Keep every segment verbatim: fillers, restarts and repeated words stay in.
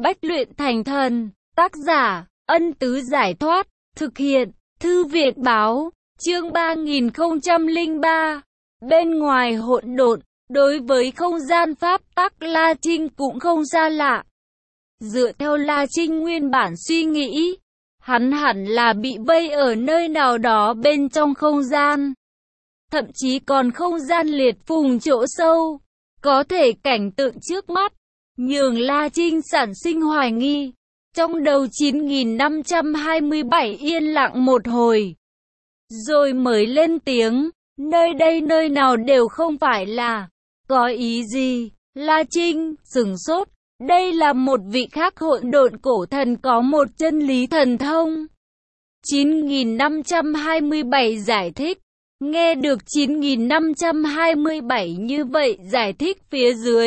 Bách luyện thành thần. Tác giả, Ân Tứ Giải Thoát. Thực hiện, Thư viện Báo. Chương ba nghìn không trăm lẻ ba. Bên ngoài hỗn độn. Đối với không gian pháp tắc, La Trinh cũng không xa lạ. Dựa theo La Trinh nguyên bản suy nghĩ, hắn hẳn là bị vây ở nơi nào đó bên trong không gian. Thậm chí còn không gian liệt phùng chỗ sâu. Có thể cảnh tượng trước mắt nhường La Trinh sản sinh hoài nghi. Trong đầu chín nghìn năm trăm hai mươi bảy yên lặng một hồi, rồi mới lên tiếng, nơi đây nơi nào đều không phải là. Có ý gì? La Trinh sửng sốt. Đây là một vị khác hỗn độn cổ thần có một chân lý thần thông. chín nghìn năm trăm hai mươi bảy giải thích. Nghe được chín nghìn năm trăm hai mươi bảy như vậy giải thích phía dưới,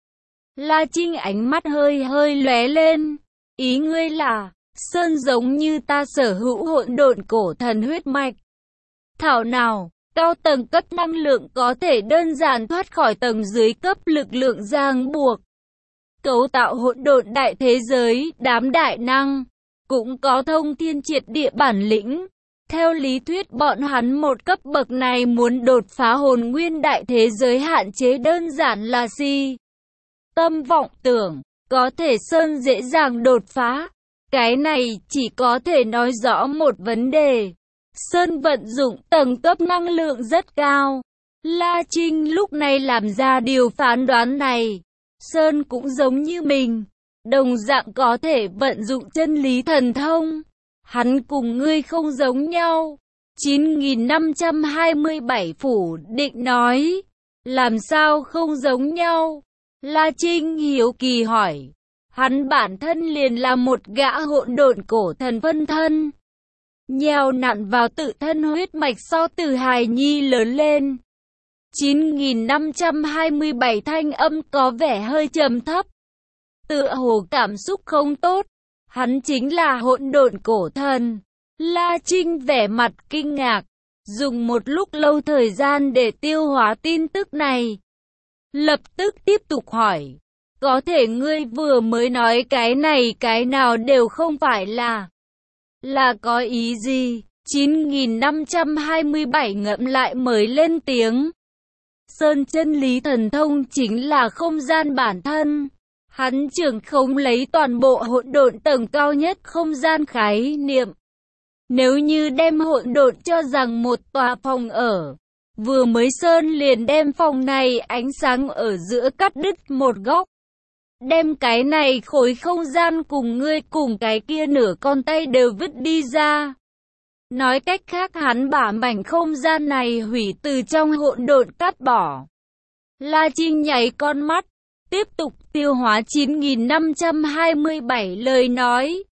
La Trinh ánh mắt hơi hơi lóe lên. Ý ngươi là, Sơn giống như ta sở hữu hỗn độn cổ thần huyết mạch. Thảo nào, cao tầng cấp năng lượng có thể đơn giản thoát khỏi tầng dưới cấp lực lượng ràng buộc. Cấu tạo hỗn độn đại thế giới, đám đại năng cũng có thông thiên triệt địa bản lĩnh. Theo lý thuyết bọn hắn một cấp bậc này muốn đột phá hồn nguyên đại thế giới hạn chế đơn giản là si tâm vọng tưởng. Có thể Sơn dễ dàng đột phá. Cái này chỉ có thể nói rõ một vấn đề. Sơn vận dụng tầng cấp năng lượng rất cao. La Trinh lúc này làm ra điều phán đoán này. Sơn cũng giống như mình, đồng dạng có thể vận dụng chân lý thần thông. Hắn cùng ngươi không giống nhau. chín nghìn năm trăm hai mươi bảy phủ định nói. Làm sao không giống nhau? La Trinh hiếu kỳ hỏi. Hắn bản thân liền là một gã hỗn độn cổ thần phân thân, nhào nặn vào tự thân huyết mạch so từ hài nhi lớn lên. chín nghìn năm trăm hai mươi bảy thanh âm có vẻ hơi trầm thấp, tựa hồ cảm xúc không tốt. Hắn chính là hỗn độn cổ thần. La Trinh vẻ mặt kinh ngạc, dùng một lúc lâu thời gian để tiêu hóa tin tức này. Lập tức tiếp tục hỏi. Có thể ngươi vừa mới nói cái này cái nào đều không phải là. Là có ý gì? chín nghìn năm trăm hai mươi bảy ngẫm lại mới lên tiếng. Sơn chân lý thần thông chính là không gian bản thân. Hắn trưởng khống lấy toàn bộ hỗn độn tầng cao nhất không gian khái niệm. Nếu như đem hỗn độn cho rằng một tòa phòng ở, vừa mới Sơn liền đem phòng này ánh sáng ở giữa cắt đứt một góc. Đem cái này khối không gian cùng ngươi cùng cái kia nửa con tay đều vứt đi ra. Nói cách khác hắn bả mảnh không gian này hủy từ trong hỗn độn cắt bỏ. La Trinh nháy con mắt, tiếp tục tiêu hóa chín nghìn năm trăm hai mươi bảy lời nói.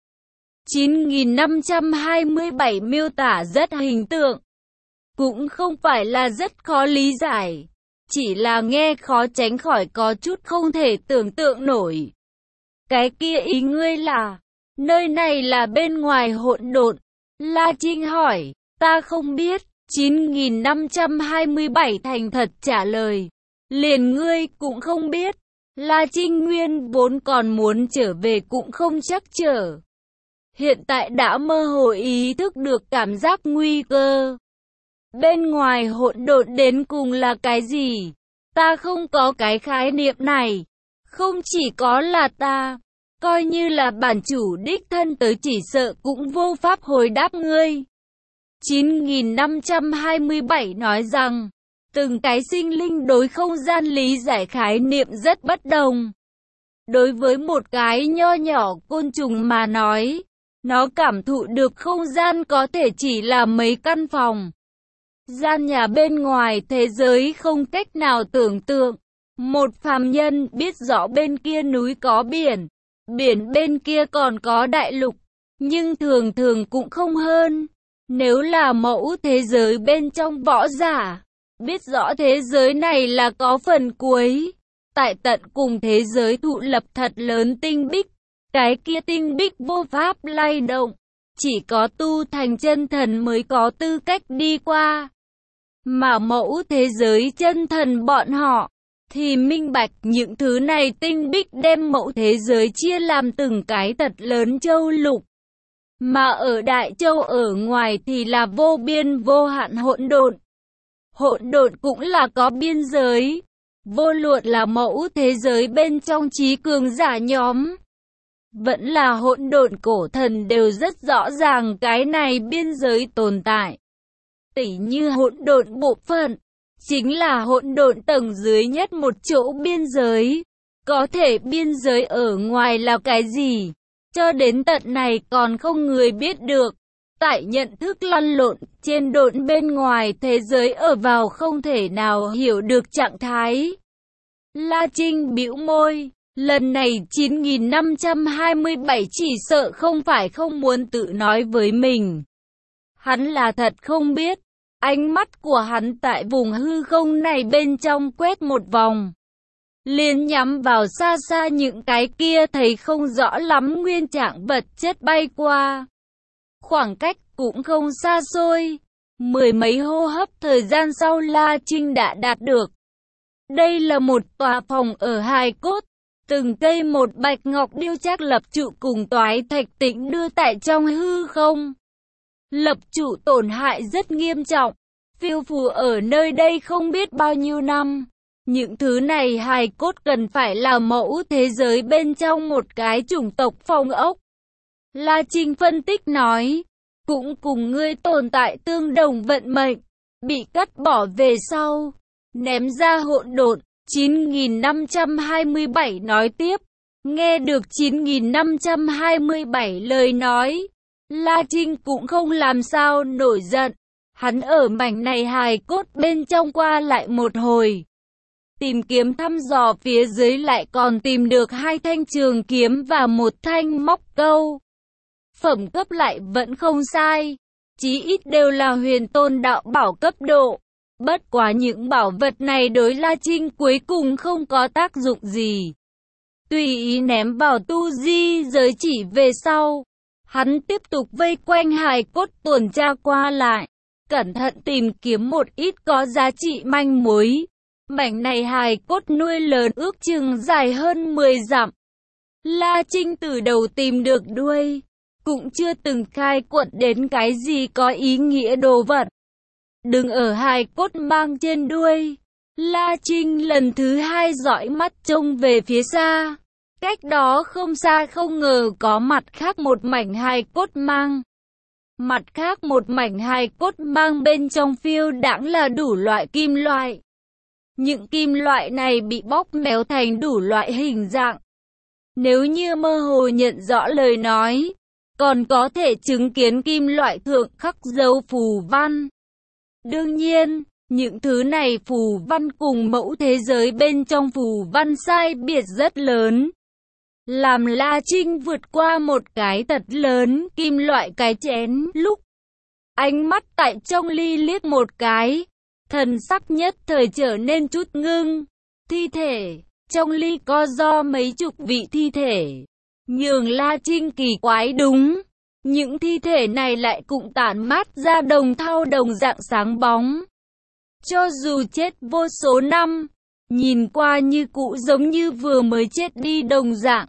chín nghìn năm trăm hai mươi bảy miêu tả rất hình tượng, cũng không phải là rất khó lý giải. Chỉ là nghe khó tránh khỏi có chút không thể tưởng tượng nổi. Cái kia ý ngươi là, nơi này là bên ngoài hỗn độn? La Trinh hỏi. Ta không biết. chín nghìn năm trăm hai mươi bảy thành thật trả lời. Liền ngươi cũng không biết. La Trinh nguyên vốn còn muốn trở về cũng không chắc trở. Hiện tại đã mơ hồ ý thức được cảm giác nguy cơ. Bên ngoài hỗn độn đến cùng là cái gì? Ta không có cái khái niệm này. Không chỉ có là ta, coi như là bản chủ đích thân tới chỉ sợ cũng vô pháp hồi đáp ngươi. chín nghìn năm trăm hai mươi bảy nói rằng, từng cái sinh linh đối không gian lý giải khái niệm rất bất đồng. Đối với một cái nho nhỏ côn trùng mà nói, nó cảm thụ được không gian có thể chỉ là mấy căn phòng. Gian nhà bên ngoài thế giới không cách nào tưởng tượng. Một phàm nhân biết rõ bên kia núi có biển, biển bên kia còn có đại lục, nhưng thường thường cũng không hơn. Nếu là mẫu thế giới bên trong võ giả, biết rõ thế giới này là có phần cuối. Tại tận cùng thế giới thụ lập thật lớn tinh bích, cái kia tinh bích vô pháp lay động, chỉ có tu thành chân thần mới có tư cách đi qua. Mà mẫu thế giới chân thần bọn họ, thì minh bạch những thứ này tinh bích đem mẫu thế giới chia làm từng cái thật lớn châu lục. Mà ở đại châu ở ngoài thì là vô biên vô hạn hỗn độn. Hỗn độn cũng là có biên giới. Vô luận là mẫu thế giới bên trong trí cường giả nhóm, vẫn là hỗn độn cổ thần đều rất rõ ràng cái này biên giới tồn tại. Tỉ như hỗn độn bộ phận, chính là hỗn độn tầng dưới nhất một chỗ biên giới. Có thể biên giới ở ngoài là cái gì? Cho đến tận này còn không người biết được. Tại nhận thức lăn lộn trên độn bên ngoài thế giới ở vào không thể nào hiểu được trạng thái. La Trinh bĩu môi, lần này chín nghìn năm trăm hai mươi bảy chỉ sợ không phải không muốn tự nói với mình. Hắn là thật không biết. Ánh mắt của hắn tại vùng hư không này bên trong quét một vòng, liền nhắm vào xa xa những cái kia thấy không rõ lắm nguyên trạng vật chất bay qua. Khoảng cách cũng không xa xôi, mười mấy hô hấp thời gian sau La Trinh đã đạt được. Đây là một tòa phòng ở hài cốt, từng cây một bạch ngọc điêu chắc lập trụ cùng toái thạch tĩnh đưa tại trong hư không. Lập trụ tổn hại rất nghiêm trọng, phiêu phù ở nơi đây không biết bao nhiêu năm. Những thứ này hài cốt cần phải là mẫu thế giới bên trong một cái chủng tộc phong ốc. La Trinh phân tích nói, cũng cùng ngươi tồn tại tương đồng vận mệnh, bị cắt bỏ về sau, ném ra hỗn độn. chín nghìn năm trăm hai mươi bảy nói tiếp, nghe được chín nghìn năm trăm hai mươi bảy lời nói, La Trinh cũng không làm sao nổi giận. Hắn ở mảnh này hài cốt bên trong qua lại một hồi, tìm kiếm thăm dò phía dưới lại còn tìm được hai thanh trường kiếm và một thanh móc câu. Phẩm cấp lại vẫn không sai, chí ít đều là huyền tôn đạo bảo cấp độ. Bất quá những bảo vật này đối La Trinh cuối cùng không có tác dụng gì. Tùy ý ném vào tu di giới chỉ về sau, hắn tiếp tục vây quanh hài cốt tuần tra qua lại, cẩn thận tìm kiếm một ít có giá trị manh mối. Mảnh này hài cốt nuôi lớn ước chừng dài hơn mười dặm. La Trinh từ đầu tìm được đuôi, cũng chưa từng khai quật đến cái gì có ý nghĩa đồ vật. Đứng ở hài cốt mang trên đuôi, La Trinh lần thứ hai dõi mắt trông về phía xa. Cách đó không xa không ngờ có mặt khác một mảnh hài cốt mang. Mặt khác một mảnh hài cốt mang bên trong phiêu đãng là đủ loại kim loại. Những kim loại này bị bóp méo thành đủ loại hình dạng. Nếu như mơ hồ nhận rõ lời nói, còn có thể chứng kiến kim loại thượng khắc dấu phù văn. Đương nhiên, những thứ này phù văn cùng mẫu thế giới bên trong phù văn sai biệt rất lớn. Làm La Trinh vượt qua một cái thật lớn kim loại cái chén lúc. Ánh mắt tại trong ly liếc một cái, thần sắc nhất thời trở nên chút ngưng. Thi thể, trong ly có do mấy chục vị thi thể. Nhường La Trinh kỳ quái đúng. Những thi thể này lại cũng tản mát ra đồng thau đồng dạng sáng bóng. Cho dù chết vô số năm, nhìn qua như cũ giống như vừa mới chết đi đồng dạng.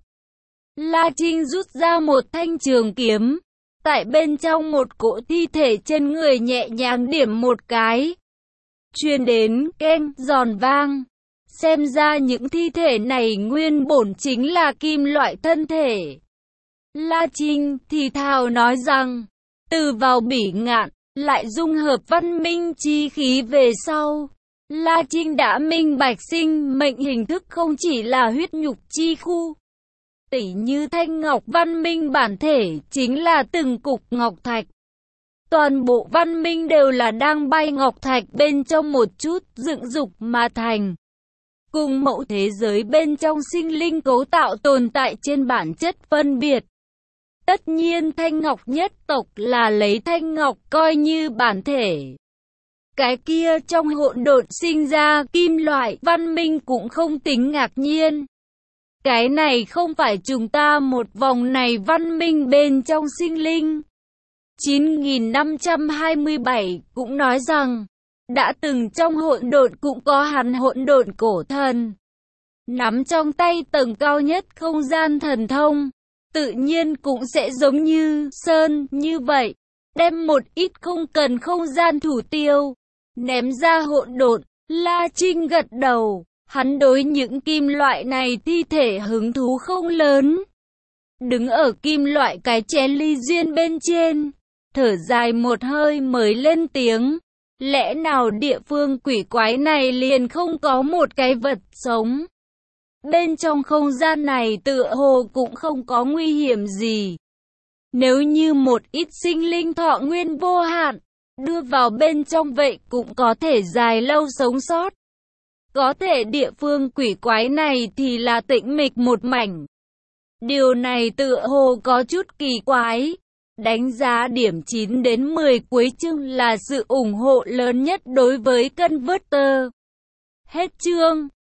La Trinh rút ra một thanh trường kiếm, tại bên trong một cỗ thi thể trên người nhẹ nhàng điểm một cái. Truyền đến keng giòn vang. Xem ra những thi thể này nguyên bổn chính là kim loại thân thể. La Trinh thì thào nói rằng, từ vào bỉ ngạn, lại dung hợp văn minh chi khí về sau. La Trinh đã minh bạch sinh mệnh hình thức không chỉ là huyết nhục chi khu. Tỉ như thanh ngọc văn minh bản thể chính là từng cục ngọc thạch. Toàn bộ văn minh đều là đang bay ngọc thạch bên trong một chút dựng dục mà thành. Cùng mẫu thế giới bên trong sinh linh cấu tạo tồn tại trên bản chất phân biệt. Tất nhiên thanh ngọc nhất tộc là lấy thanh ngọc coi như bản thể. Cái kia trong hỗn độn sinh ra kim loại văn minh cũng không tính ngạc nhiên. Cái này không phải chúng ta một vòng này văn minh bên trong sinh linh. chín nghìn năm trăm hai mươi bảy cũng nói rằng, Đã từng trong hỗn độn cũng có hắn hỗn độn cổ thần. Nắm trong tay tầng cao nhất không gian thần thông, tự nhiên cũng sẽ giống như Sơn như vậy. Đem một ít không cần không gian thủ tiêu, ném ra hỗn độn. La Trinh gật đầu, hắn đối những kim loại này thi thể hứng thú không lớn. Đứng ở kim loại cái chén ly duyên bên trên, thở dài một hơi mới lên tiếng. Lẽ nào địa phương quỷ quái này liền không có một cái vật sống? Bên trong không gian này tựa hồ cũng không có nguy hiểm gì. Nếu như một ít sinh linh thọ nguyên vô hạn, đưa vào bên trong vậy cũng có thể dài lâu sống sót. Có thể địa phương quỷ quái này thì là tĩnh mịch một mảnh. Điều này tựa hồ có chút kỳ quái. Đánh giá điểm chín đến mười cuối chương là sự ủng hộ lớn nhất đối với Converter. Hết chương.